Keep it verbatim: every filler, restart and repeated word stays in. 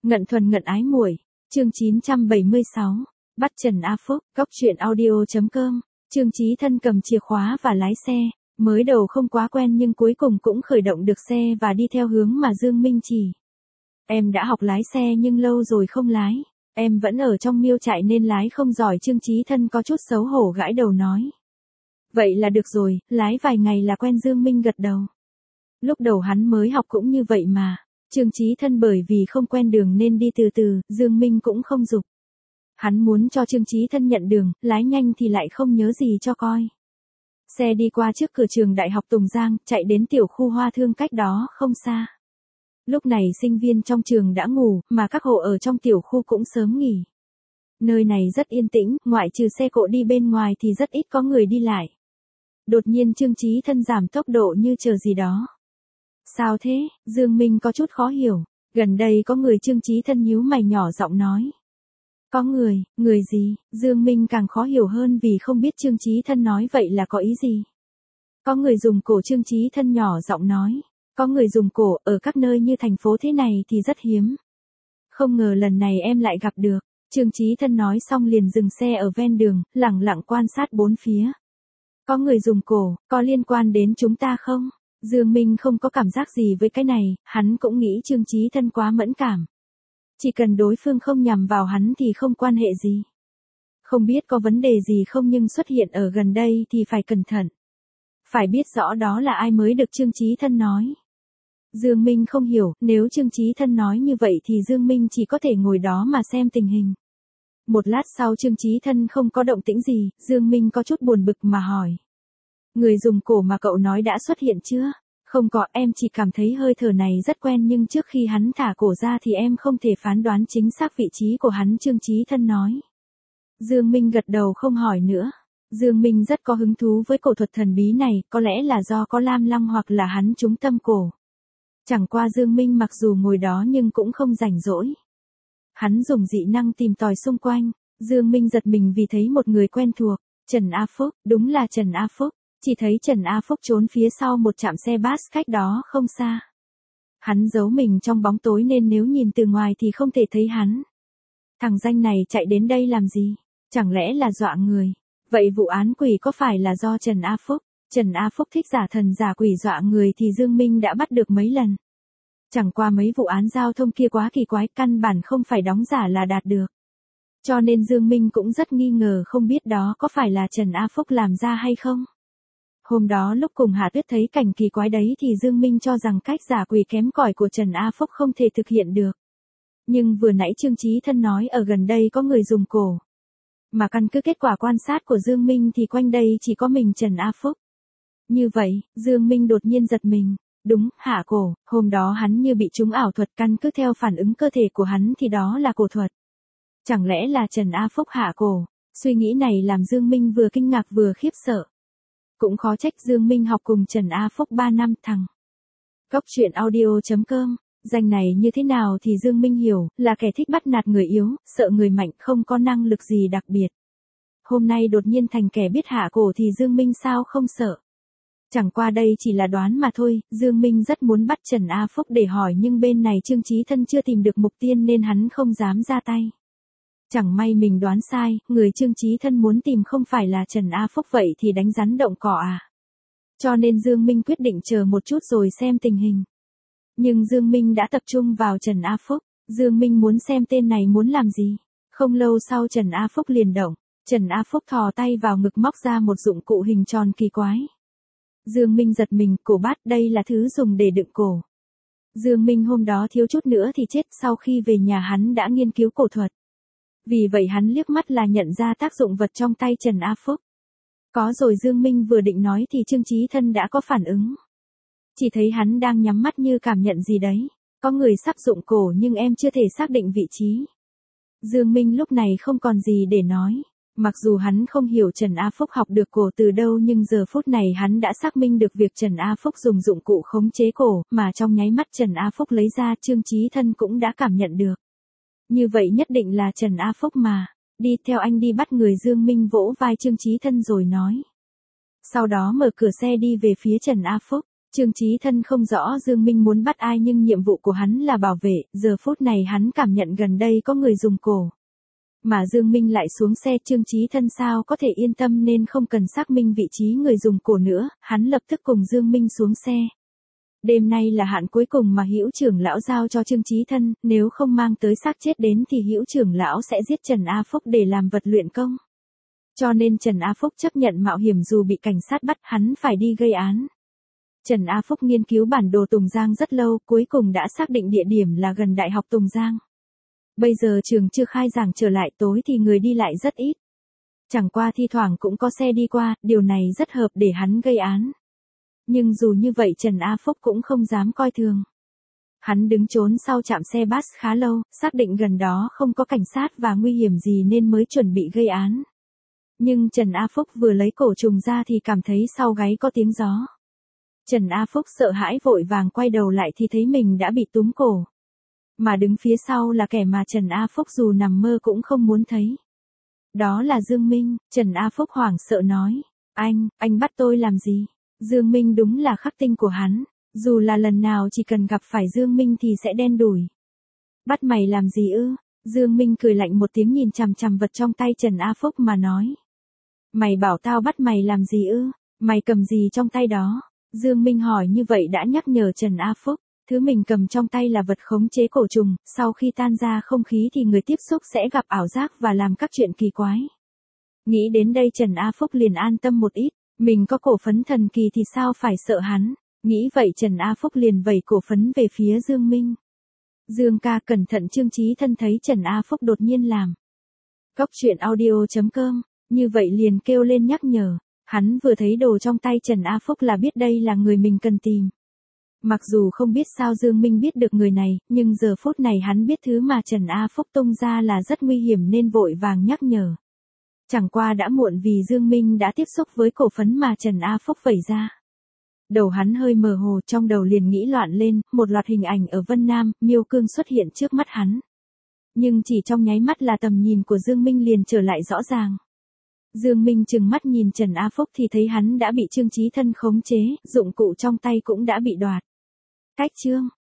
Ngận thuần ngận ái muội, chương chín trăm bảy mươi sáu, bắt Trần A Phúc, góc truyện audio chấm com, Trương Chí Thân cầm chìa khóa và lái xe, mới đầu không quá quen nhưng cuối cùng cũng khởi động được xe và đi theo hướng mà Dương Minh chỉ. Em đã học lái xe nhưng lâu rồi không lái, em vẫn ở trong miêu trại nên lái không giỏi. Trương Chí Thân có chút xấu hổ gãi đầu nói. Vậy là được rồi, lái vài ngày là quen. Dương Minh gật đầu. Lúc đầu hắn mới học cũng như vậy mà. Trương Chí Thân bởi vì không quen đường nên đi từ từ, Dương Minh cũng không giục. Hắn muốn cho Trương Chí Thân nhận đường, lái nhanh thì lại không nhớ gì cho coi. Xe đi qua trước cửa trường Đại học Tùng Giang, chạy đến tiểu khu Hoa Thương cách đó không xa. Lúc này sinh viên trong trường đã ngủ, mà các hộ ở trong tiểu khu cũng sớm nghỉ. Nơi này rất yên tĩnh, ngoại trừ xe cộ đi bên ngoài thì rất ít có người đi lại. Đột nhiên Trương Chí Thân giảm tốc độ như chờ gì đó. Sao thế? Dương Minh có chút khó hiểu. Gần đây có người. Trương Chí Thân nhíu mày nhỏ giọng nói. Có người, người gì? Dương Minh càng khó hiểu hơn vì không biết Trương Chí Thân nói vậy là có ý gì. Có người dùng cổ. Trương Chí Thân nhỏ giọng nói. Có người dùng cổ, ở các nơi như thành phố thế này thì rất hiếm. Không ngờ lần này em lại gặp được. Trương Chí Thân nói xong liền dừng xe ở ven đường, lẳng lặng quan sát bốn phía. Có người dùng cổ, có liên quan đến chúng ta không? Dương Minh không có cảm giác gì với cái này, hắn cũng nghĩ Trương Chí Thân quá mẫn cảm. Chỉ cần đối phương không nhằm vào hắn thì không quan hệ gì. Không biết có vấn đề gì không nhưng xuất hiện ở gần đây thì phải cẩn thận. Phải biết rõ đó là ai mới được Trương Chí Thân nói. Dương Minh không hiểu, nếu Trương Chí Thân nói như vậy thì Dương Minh chỉ có thể ngồi đó mà xem tình hình. Một lát sau Trương Chí Thân không có động tĩnh gì, Dương Minh có chút buồn bực mà hỏi. Người dùng cổ mà cậu nói đã xuất hiện chưa? Không có, em chỉ cảm thấy hơi thở này rất quen nhưng trước khi hắn thả cổ ra thì em không thể phán đoán chính xác vị trí của hắn. Trương Chí Thân nói. Dương Minh gật đầu không hỏi nữa. Dương Minh rất có hứng thú với cổ thuật thần bí này, có lẽ là do có Lam Lăng hoặc là hắn trúng tâm cổ. Chẳng qua Dương Minh mặc dù ngồi đó nhưng cũng không rảnh rỗi. Hắn dùng dị năng tìm tòi xung quanh, Dương Minh giật mình vì thấy một người quen thuộc, Trần A Phúc, đúng là Trần A Phúc, chỉ thấy Trần A Phúc trốn phía sau một trạm xe bus cách đó không xa. Hắn giấu mình trong bóng tối nên nếu nhìn từ ngoài thì không thể thấy hắn. Thằng danh này chạy đến đây làm gì? Chẳng lẽ là dọa người? Vậy vụ án quỷ có phải là do Trần A Phúc? Trần A Phúc thích giả thần giả quỷ dọa người thì Dương Minh đã bắt được mấy lần. Chẳng qua mấy vụ án giao thông kia quá kỳ quái, căn bản không phải đóng giả là đạt được. Cho nên Dương Minh cũng rất nghi ngờ không biết đó có phải là Trần A Phúc làm ra hay không. Hôm đó lúc cùng Hạ Tuyết thấy cảnh kỳ quái đấy thì Dương Minh cho rằng cách giả quỷ kém cỏi của Trần A Phúc không thể thực hiện được. Nhưng vừa nãy Trương Chí Thân nói ở gần đây có người dùng cổ. Mà căn cứ kết quả quan sát của Dương Minh thì quanh đây chỉ có mình Trần A Phúc. Như vậy, Dương Minh đột nhiên giật mình. Đúng, hạ cổ, hôm đó hắn như bị trúng ảo thuật, căn cứ theo phản ứng cơ thể của hắn thì đó là cổ thuật. Chẳng lẽ là Trần A Phúc hạ cổ? Suy nghĩ này làm Dương Minh vừa kinh ngạc vừa khiếp sợ. Cũng khó trách Dương Minh học cùng Trần A Phúc ba năm thằng. Góc truyện audio chấm com, danh này như thế nào thì Dương Minh hiểu, là kẻ thích bắt nạt người yếu, sợ người mạnh, không có năng lực gì đặc biệt. Hôm nay đột nhiên thành kẻ biết hạ cổ thì Dương Minh sao không sợ. Chẳng qua đây chỉ là đoán mà thôi, Dương Minh rất muốn bắt Trần A Phúc để hỏi nhưng bên này Trương Chí Thân chưa tìm được mục tiên nên hắn không dám ra tay. Chẳng may mình đoán sai, người Trương Chí Thân muốn tìm không phải là Trần A Phúc vậy thì đánh rắn động cỏ à. Cho nên Dương Minh quyết định chờ một chút rồi xem tình hình. Nhưng Dương Minh đã tập trung vào Trần A Phúc, Dương Minh muốn xem tên này muốn làm gì. Không lâu sau Trần A Phúc liền động, Trần A Phúc thò tay vào ngực móc ra một dụng cụ hình tròn kỳ quái. Dương Minh giật mình, cổ bát, đây là thứ dùng để đựng cổ. Dương Minh hôm đó thiếu chút nữa thì chết, sau khi về nhà hắn đã nghiên cứu cổ thuật. Vì vậy hắn liếc mắt là nhận ra tác dụng vật trong tay Trần A Phúc. Có rồi. Dương Minh vừa định nói thì Trương Chí Thân đã có phản ứng. Chỉ thấy hắn đang nhắm mắt như cảm nhận gì đấy. Có người sắp dụng cổ nhưng em chưa thể xác định vị trí. Dương Minh lúc này không còn gì để nói. Mặc dù hắn không hiểu Trần A Phúc học được cổ từ đâu nhưng giờ phút này hắn đã xác minh được việc Trần A Phúc dùng dụng cụ khống chế cổ, mà trong nháy mắt Trần A Phúc lấy ra Trương Chí Thân cũng đã cảm nhận được. Như vậy nhất định là Trần A Phúc mà. Đi theo anh đi bắt người. Dương Minh vỗ vai Trương Chí Thân rồi nói. Sau đó mở cửa xe đi về phía Trần A Phúc. Trương Chí Thân không rõ Dương Minh muốn bắt ai nhưng nhiệm vụ của hắn là bảo vệ, giờ phút này hắn cảm nhận gần đây có người dùng cổ. Mà Dương Minh lại xuống xe, Trương Chí Thân sao có thể yên tâm nên không cần xác minh vị trí người dùng cổ nữa, hắn lập tức cùng Dương Minh xuống xe. Đêm nay là hạn cuối cùng mà Hữu trưởng lão giao cho Trương Chí Thân, nếu không mang tới xác chết đến thì Hữu trưởng lão sẽ giết Trần A Phúc để làm vật luyện công. Cho nên Trần A Phúc chấp nhận mạo hiểm dù bị cảnh sát bắt, hắn phải đi gây án. Trần A Phúc nghiên cứu bản đồ Tùng Giang rất lâu, cuối cùng đã xác định địa điểm là gần Đại học Tùng Giang. Bây giờ trường chưa khai giảng trở lại, tối thì người đi lại rất ít. Chẳng qua thi thoảng cũng có xe đi qua, điều này rất hợp để hắn gây án. Nhưng dù như vậy Trần A Phúc cũng không dám coi thường. Hắn đứng trốn sau trạm xe bus khá lâu, xác định gần đó không có cảnh sát và nguy hiểm gì nên mới chuẩn bị gây án. Nhưng Trần A Phúc vừa lấy cổ trùng ra thì cảm thấy sau gáy có tiếng gió. Trần A Phúc sợ hãi vội vàng quay đầu lại thì thấy mình đã bị túm cổ. Mà đứng phía sau là kẻ mà Trần A Phúc dù nằm mơ cũng không muốn thấy. Đó là Dương Minh. Trần A Phúc hoảng sợ nói. Anh, anh bắt tôi làm gì? Dương Minh đúng là khắc tinh của hắn. Dù là lần nào chỉ cần gặp phải Dương Minh thì sẽ đen đủi. Bắt mày làm gì ư? Dương Minh cười lạnh một tiếng nhìn chằm chằm vật trong tay Trần A Phúc mà nói. Mày bảo tao bắt mày làm gì ư? Mày cầm gì trong tay đó? Dương Minh hỏi như vậy đã nhắc nhở Trần A Phúc. Thứ mình cầm trong tay là vật khống chế cổ trùng, sau khi tan ra không khí thì người tiếp xúc sẽ gặp ảo giác và làm các chuyện kỳ quái. Nghĩ đến đây Trần A Phúc liền an tâm một ít, mình có cổ phấn thần kỳ thì sao phải sợ hắn. Nghĩ vậy Trần A Phúc liền vẩy cổ phấn về phía Dương Minh. Dương ca cẩn thận. Trương Chí Thân thấy Trần A Phúc đột nhiên làm. Góc truyện audio chấm com, như vậy liền kêu lên nhắc nhở. Hắn vừa thấy đồ trong tay Trần A Phúc là biết đây là người mình cần tìm. Mặc dù không biết sao Dương Minh biết được người này, nhưng giờ phút này hắn biết thứ mà Trần A Phúc tung ra là rất nguy hiểm nên vội vàng nhắc nhở. Chẳng qua đã muộn vì Dương Minh đã tiếp xúc với cổ phấn mà Trần A Phúc vẩy ra. Đầu hắn hơi mờ hồ, trong đầu liền nghĩ loạn lên, một loạt hình ảnh ở Vân Nam, Miêu Cương xuất hiện trước mắt hắn. Nhưng chỉ trong nháy mắt là tầm nhìn của Dương Minh liền trở lại rõ ràng. Dương Minh trừng mắt nhìn Trần A Phúc thì thấy hắn đã bị Trương Chí Thân khống chế, dụng cụ trong tay cũng đã bị đoạt. Cách chương